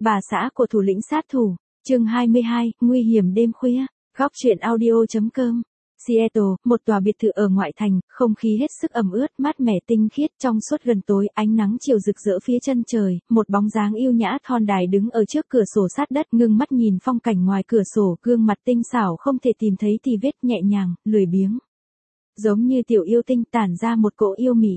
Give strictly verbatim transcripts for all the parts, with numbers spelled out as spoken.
bà xã của thủ lĩnh sát thủ, chương hai mươi hai, nguy hiểm đêm khuya, góc truyện audio.com. Seattle, một tòa biệt thự ở ngoại thành, không khí hết sức ẩm ướt, mát mẻ tinh khiết trong suốt gần tối, ánh nắng chiều rực rỡ phía chân trời, một bóng dáng yêu nhã thon dài đứng ở trước cửa sổ sát đất, ngưng mắt nhìn phong cảnh ngoài cửa sổ, gương mặt tinh xảo không thể tìm thấy tì vết, nhẹ nhàng, lười biếng. Giống như tiểu yêu tinh tản ra một cỗ yêu mị.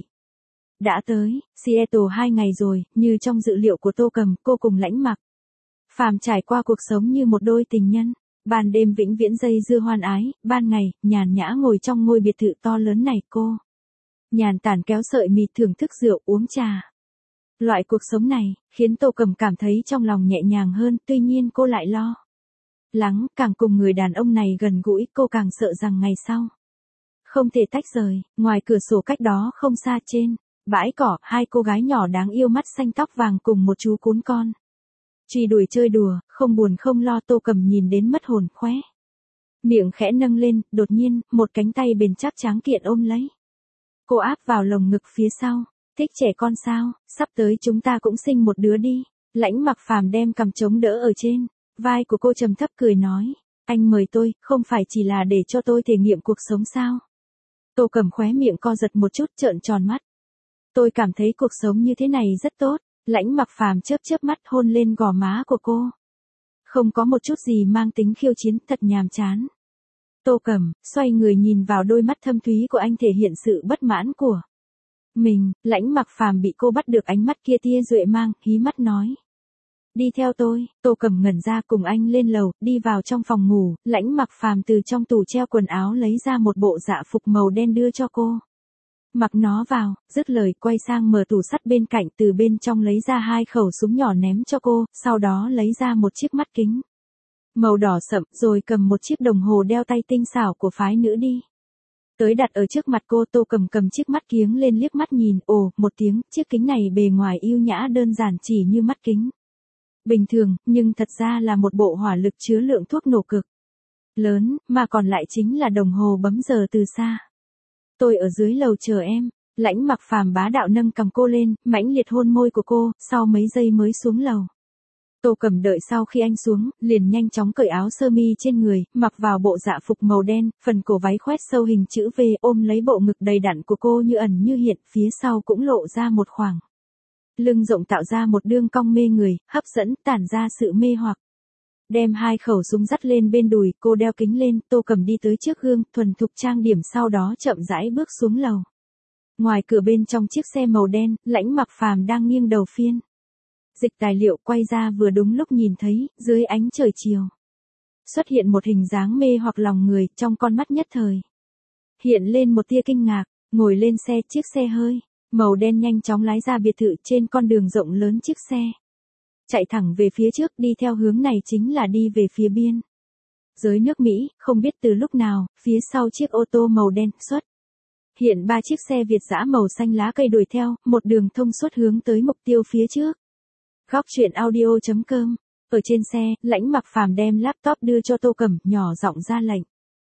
Đã tới, Seattle hai ngày rồi, như trong dự liệu của Tô Cầm, cô cùng Lãnh Mặc Phàm trải qua cuộc sống như một đôi tình nhân. Ban đêm vĩnh viễn dây dưa hoan ái, ban ngày, nhàn nhã ngồi trong ngôi biệt thự to lớn này cô. Nhàn tản kéo sợi mịt thưởng thức rượu uống trà. Loại cuộc sống này, khiến Tô Cầm cảm thấy trong lòng nhẹ nhàng hơn, tuy nhiên cô lại lo lắng, càng cùng người đàn ông này gần gũi, cô càng sợ rằng ngày sau không thể tách rời. Ngoài cửa sổ cách đó không xa trên bãi cỏ, hai cô gái nhỏ đáng yêu mắt xanh tóc vàng cùng một chú cún con truy đuổi chơi đùa, không buồn không lo. Tô Cầm nhìn đến mất hồn, khóe miệng khẽ nâng lên, đột nhiên, một cánh tay bền chắc tráng kiện ôm lấy cô, áp vào lồng ngực phía sau. Thích trẻ con sao, sắp tới chúng ta cũng sinh một đứa đi. Lãnh Mặc Phàm đem cằm chống đỡ ở trên vai của cô, trầm thấp cười nói, anh mời tôi, không phải chỉ là để cho tôi thể nghiệm cuộc sống sao? Tô Cầm khóe miệng co giật một chút, trợn tròn mắt. Tôi cảm thấy cuộc sống như thế này rất tốt. Lãnh Mặc Phàm chớp chớp mắt, hôn lên gò má của cô. Không có một chút gì mang tính khiêu chiến, thật nhàm chán. Tô Cầm xoay người nhìn vào đôi mắt thâm thúy của anh, thể hiện sự bất mãn của mình. Lãnh Mặc Phàm bị cô bắt được ánh mắt kia tia duệ mang, hí mắt nói, đi theo tôi. Tô Cầm ngẩn ra, cùng anh lên lầu, đi vào trong phòng ngủ. Lãnh Mặc Phàm từ trong tủ treo quần áo lấy ra một bộ dạ phục màu đen đưa cho cô. Mặc nó vào, dứt lời quay sang mở tủ sắt bên cạnh, từ bên trong lấy ra hai khẩu súng nhỏ ném cho cô, sau đó lấy ra một chiếc mắt kính màu đỏ sậm, rồi cầm một chiếc đồng hồ đeo tay tinh xảo của phái nữ đi tới đặt ở trước mặt cô. Tô Cầm cầm chiếc mắt kiếng lên liếc mắt nhìn, ồ, một tiếng, chiếc kính này bề ngoài yêu nhã đơn giản chỉ như mắt kính bình thường, nhưng thật ra là một bộ hỏa lực chứa lượng thuốc nổ cực lớn, mà còn lại chính là đồng hồ bấm giờ từ xa. Tôi ở dưới lầu chờ em. Lãnh Mặc Phàm bá đạo nâng cầm cô lên, mãnh liệt hôn môi của cô, sau mấy giây mới xuống lầu. Tô Cầm đợi sau khi anh xuống, liền nhanh chóng cởi áo sơ mi trên người, mặc vào bộ dạ phục màu đen, phần cổ váy khoét sâu hình chữ V, ôm lấy bộ ngực đầy đặn của cô như ẩn như hiện, phía sau cũng lộ ra một khoảng lưng rộng tạo ra một đường cong mê người, hấp dẫn, tản ra sự mê hoặc. Đem hai khẩu súng dắt lên bên đùi, cô đeo kính lên. Tô Cầm đi tới trước gương, thuần thục trang điểm, sau đó chậm rãi bước xuống lầu. Ngoài cửa bên trong chiếc xe màu đen, Lãnh Mặc Phàm đang nghiêng đầu phiên dịch tài liệu, quay ra vừa đúng lúc nhìn thấy, dưới ánh trời chiều xuất hiện một hình dáng mê hoặc lòng người, trong con mắt nhất thời hiện lên một tia kinh ngạc. Ngồi lên xe, chiếc xe hơi màu đen nhanh chóng lái ra biệt thự. Trên con đường rộng lớn, chiếc xe chạy thẳng về phía trước, đi theo hướng này chính là đi về phía biên giới nước Mỹ. Không biết từ lúc nào, phía sau chiếc ô tô màu đen xuất hiện ba chiếc xe Việt dã màu xanh lá cây đuổi theo, một đường thông suốt hướng tới mục tiêu phía trước. Góc truyện audio.com. Ở trên xe, Lãnh Mặc Phàm đem laptop đưa cho Tô Cầm, nhỏ giọng ra lệnh,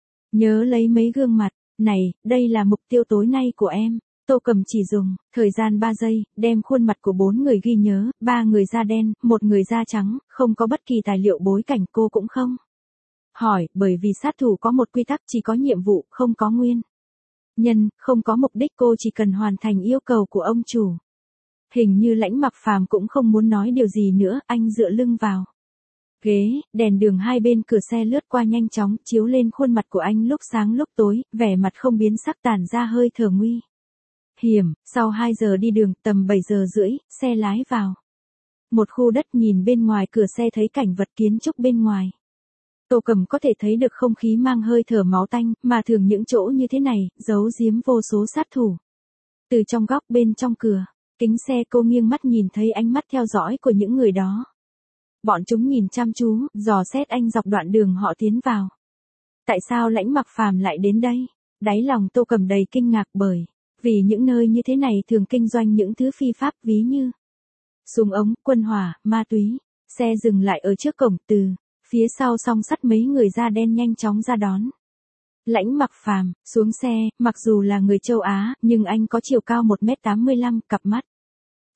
nhớ lấy mấy gương mặt này, đây là mục tiêu tối nay của em. Tô Cầm chỉ dùng thời gian ba giây, đem khuôn mặt của bốn người ghi nhớ, ba người da đen, một người da trắng, không có bất kỳ tài liệu bối cảnh, cô cũng không hỏi, bởi vì sát thủ có một quy tắc, chỉ có nhiệm vụ, không có nguyên nhân, không có mục đích, cô chỉ cần hoàn thành yêu cầu của ông chủ. Hình như Lãnh Mặc Phàm cũng không muốn nói điều gì nữa, anh dựa lưng vào ghế, đèn đường hai bên cửa xe lướt qua nhanh chóng, chiếu lên khuôn mặt của anh lúc sáng lúc tối, vẻ mặt không biến sắc, tản ra hơi thở nguy hiểm. Sau hai giờ đi đường, tầm bảy giờ rưỡi, xe lái vào một khu đất, nhìn bên ngoài cửa xe thấy cảnh vật kiến trúc bên ngoài. Tô Cầm có thể thấy được không khí mang hơi thở máu tanh, mà thường những chỗ như thế này, giấu giếm vô số sát thủ. Từ trong góc bên trong cửa kính xe, cô nghiêng mắt nhìn thấy ánh mắt theo dõi của những người đó. Bọn chúng nhìn chăm chú, dò xét anh dọc đoạn đường họ tiến vào. Tại sao Lãnh Mặc Phàm lại đến đây? Đáy lòng Tô Cầm đầy kinh ngạc, bởi vì những nơi như thế này thường kinh doanh những thứ phi pháp, ví như súng ống, quân hỏa, ma túy. Xe dừng lại ở trước cổng, từ phía sau song sắt mấy người da đen nhanh chóng ra đón Lãnh Mặc Phàm. Xuống xe, mặc dù là người châu Á, nhưng anh có chiều cao một mét tám mươi lăm, cặp mắt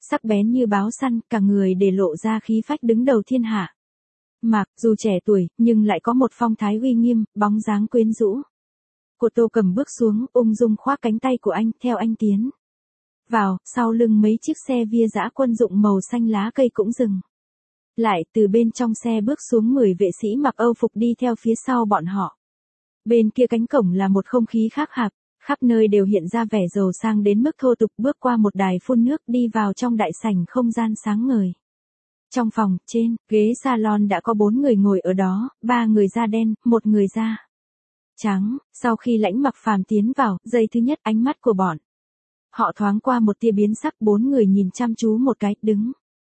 sắc bén như báo săn, cả người để lộ ra khí phách đứng đầu thiên hạ. Mạc, dù trẻ tuổi, nhưng lại có một phong thái uy nghiêm, bóng dáng quyến rũ. Cô Tô Cầm bước xuống, ung dung khoác cánh tay của anh, theo anh tiến vào, sau lưng mấy chiếc xe Via dã quân dụng màu xanh lá cây cũng dừng lại, từ bên trong xe bước xuống mười vệ sĩ mặc Âu phục đi theo phía sau bọn họ. Bên kia cánh cổng là một không khí khác hạp, khắp nơi đều hiện ra vẻ giàu sang đến mức thô tục, bước qua một đài phun nước đi vào trong đại sảnh không gian sáng ngời. Trong phòng, trên ghế salon đã có bốn người ngồi ở đó, ba người da đen, một người da trắng. Sau khi Lãnh Mặc Phàm tiến vào, giây thứ nhất ánh mắt của bọn họ thoáng qua một tia biến sắc, bốn người nhìn chăm chú một cái, đứng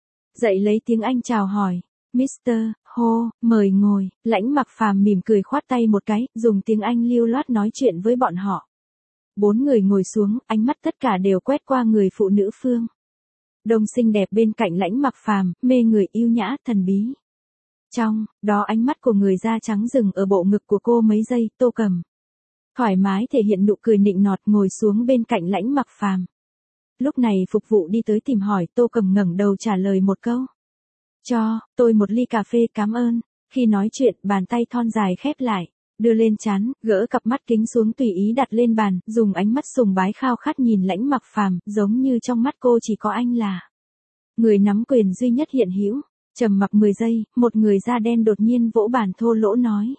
dậy lấy tiếng Anh chào hỏi. Mister Ho, mời ngồi. Lãnh Mặc Phàm mỉm cười khoát tay một cái, dùng tiếng Anh lưu loát nói chuyện với bọn họ. Bốn người ngồi xuống, ánh mắt tất cả đều quét qua người phụ nữ phương đông xinh đẹp bên cạnh Lãnh Mặc Phàm, mê người, yêu nhã, thần bí. Trong đó ánh mắt của người da trắng dừng ở bộ ngực của cô mấy giây. Tô Cầm thoải mái thể hiện nụ cười nịnh nọt, ngồi xuống bên cạnh Lãnh Mặc Phàm. Lúc này phục vụ đi tới tìm hỏi, Tô Cầm ngẩng đầu trả lời một câu. Cho tôi một ly cà phê, cảm ơn. Khi nói chuyện, bàn tay thon dài khép lại, đưa lên trán, gỡ cặp mắt kính xuống tùy ý đặt lên bàn, dùng ánh mắt sùng bái khao khát nhìn Lãnh Mặc Phàm, giống như trong mắt cô chỉ có anh là người nắm quyền duy nhất hiện hữu. Trầm mặc mười giây, một người da đen đột nhiên vỗ bàn thô lỗ nói.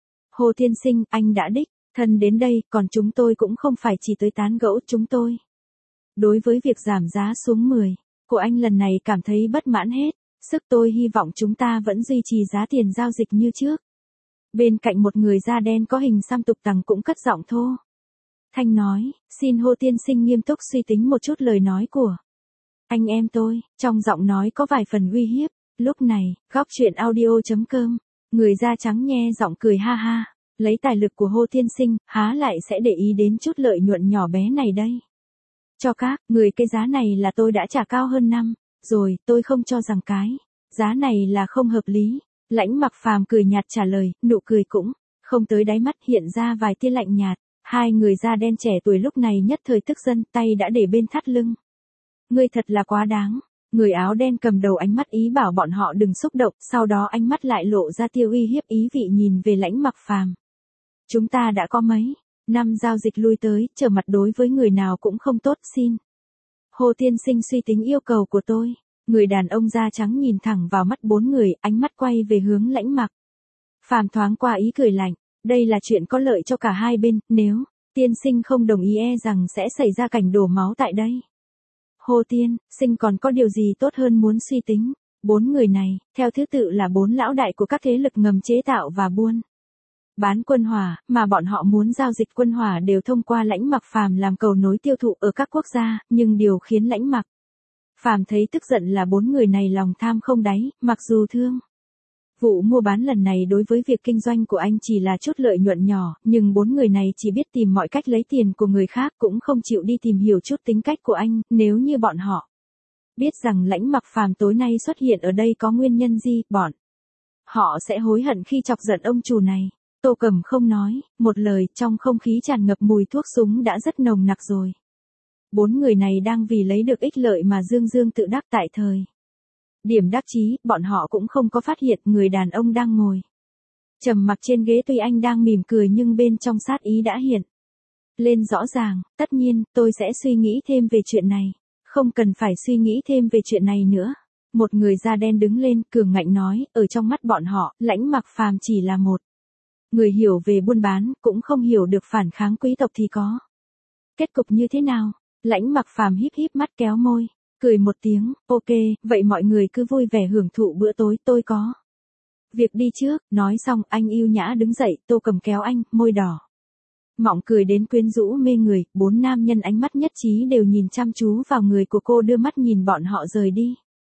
Hồ tiên sinh, anh đã đích thân đến đây, còn chúng tôi cũng không phải chỉ tới tán gẫu, chúng tôi đối với việc giảm giá xuống mười của anh lần này cảm thấy bất mãn hết sức, tôi hy vọng chúng ta vẫn duy trì giá tiền giao dịch như trước. Bên cạnh một người da đen có hình xăm tục tằng cũng cất giọng thô thanh nói, xin Hồ tiên sinh nghiêm túc suy tính một chút lời nói của anh em tôi, trong giọng nói có vài phần uy hiếp. Lúc này, góc truyện audio.com, người da trắng nhe giọng cười ha ha, lấy tài lực của Hồ tiên sinh, há lại sẽ để ý đến chút lợi nhuận nhỏ bé này đây. Cho các người, cái giá này là tôi đã trả cao hơn năm rồi, tôi không cho rằng cái giá này là không hợp lý. Lãnh Mặc Phàm cười nhạt trả lời, nụ cười cũng không tới đáy mắt, hiện ra vài tia lạnh nhạt. Hai người da đen trẻ tuổi lúc này nhất thời tức giận, tay đã để bên thắt lưng. Ngươi thật là quá đáng. Người áo đen cầm đầu ánh mắt ý bảo bọn họ đừng xúc động, sau đó ánh mắt lại lộ ra tia uy hiếp ý vị nhìn về Lãnh Mặc Phàm. Chúng ta đã có mấy năm giao dịch lui tới, trở mặt đối với người nào cũng không tốt, xin Hồ tiên sinh suy tính yêu cầu của tôi. Người đàn ông da trắng nhìn thẳng vào mắt bốn người, ánh mắt quay về hướng Lãnh Mặc Phàm thoáng qua ý cười lạnh. Đây là chuyện có lợi cho cả hai bên, nếu tiên sinh không đồng ý e rằng sẽ xảy ra cảnh đổ máu tại đây. Hồ tiên sinh còn có điều gì tốt hơn muốn suy tính. Bốn người này, theo thứ tự là bốn lão đại của các thế lực ngầm chế tạo và buôn bán quân hỏa, mà bọn họ muốn giao dịch quân hỏa đều thông qua Lãnh Mặc Phàm làm cầu nối tiêu thụ ở các quốc gia, nhưng điều khiến Lãnh Mặc Phàm thấy tức giận là bốn người này lòng tham không đáy, mặc dù thương vụ mua bán lần này đối với việc kinh doanh của anh chỉ là chút lợi nhuận nhỏ, nhưng bốn người này chỉ biết tìm mọi cách lấy tiền của người khác, cũng không chịu đi tìm hiểu chút tính cách của anh. Nếu như bọn họ biết rằng Lãnh Mặc Phàm tối nay xuất hiện ở đây có nguyên nhân gì, bọn họ sẽ hối hận khi chọc giận ông chủ này. Tô Cầm không nói một lời, trong không khí tràn ngập mùi thuốc súng đã rất nồng nặc rồi. Bốn người này đang vì lấy được ích lợi mà dương dương tự đắc. Tại thời điểm đắc chí, bọn họ cũng không có phát hiện người đàn ông đang ngồi trầm mặc trên ghế, tuy anh đang mỉm cười nhưng bên trong sát ý đã hiện lên rõ ràng. Tất nhiên, tôi sẽ suy nghĩ thêm về chuyện này. Không cần phải suy nghĩ thêm về chuyện này nữa. Một người da đen đứng lên, cường ngạnh nói, ở trong mắt bọn họ, Lãnh Mặc Phàm chỉ là một người hiểu về buôn bán, cũng không hiểu được phản kháng quý tộc thì có kết cục như thế nào. Lãnh Mặc Phàm híp híp mắt, kéo môi, cười một tiếng, ok, vậy mọi người cứ vui vẻ hưởng thụ bữa tối, tôi có việc đi trước. Nói xong, anh yêu nhã đứng dậy, Tô Cầm kéo anh, môi đỏ mọng cười đến quyến rũ mê người. Bốn nam nhân ánh mắt nhất trí đều nhìn chăm chú vào người của cô, đưa mắt nhìn bọn họ rời đi.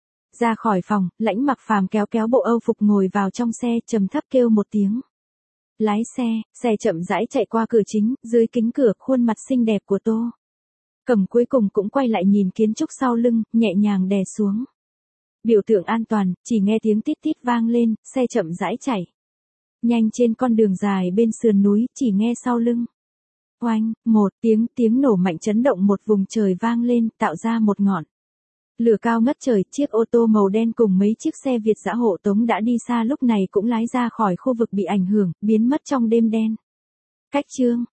Ra khỏi phòng, Lãnh Mặc Phàm kéo kéo bộ Âu phục ngồi vào trong xe, trầm thấp kêu một tiếng. Lái xe, xe chậm rãi chạy qua cửa chính, dưới kính cửa, khuôn mặt xinh đẹp của Tô Cầm cuối cùng cũng quay lại nhìn kiến trúc sau lưng, nhẹ nhàng đè xuống biểu tượng an toàn, chỉ nghe tiếng tít tít vang lên, xe chậm rãi chạy nhanh trên con đường dài bên sườn núi, chỉ nghe sau lưng oanh, một tiếng tiếng nổ mạnh chấn động một vùng trời vang lên, tạo ra một ngọn Lửa cao ngất trời, chiếc ô tô màu đen cùng mấy chiếc xe Việt dã hộ tống đã đi xa lúc này cũng lái ra khỏi khu vực bị ảnh hưởng, biến mất trong đêm đen. Cách chương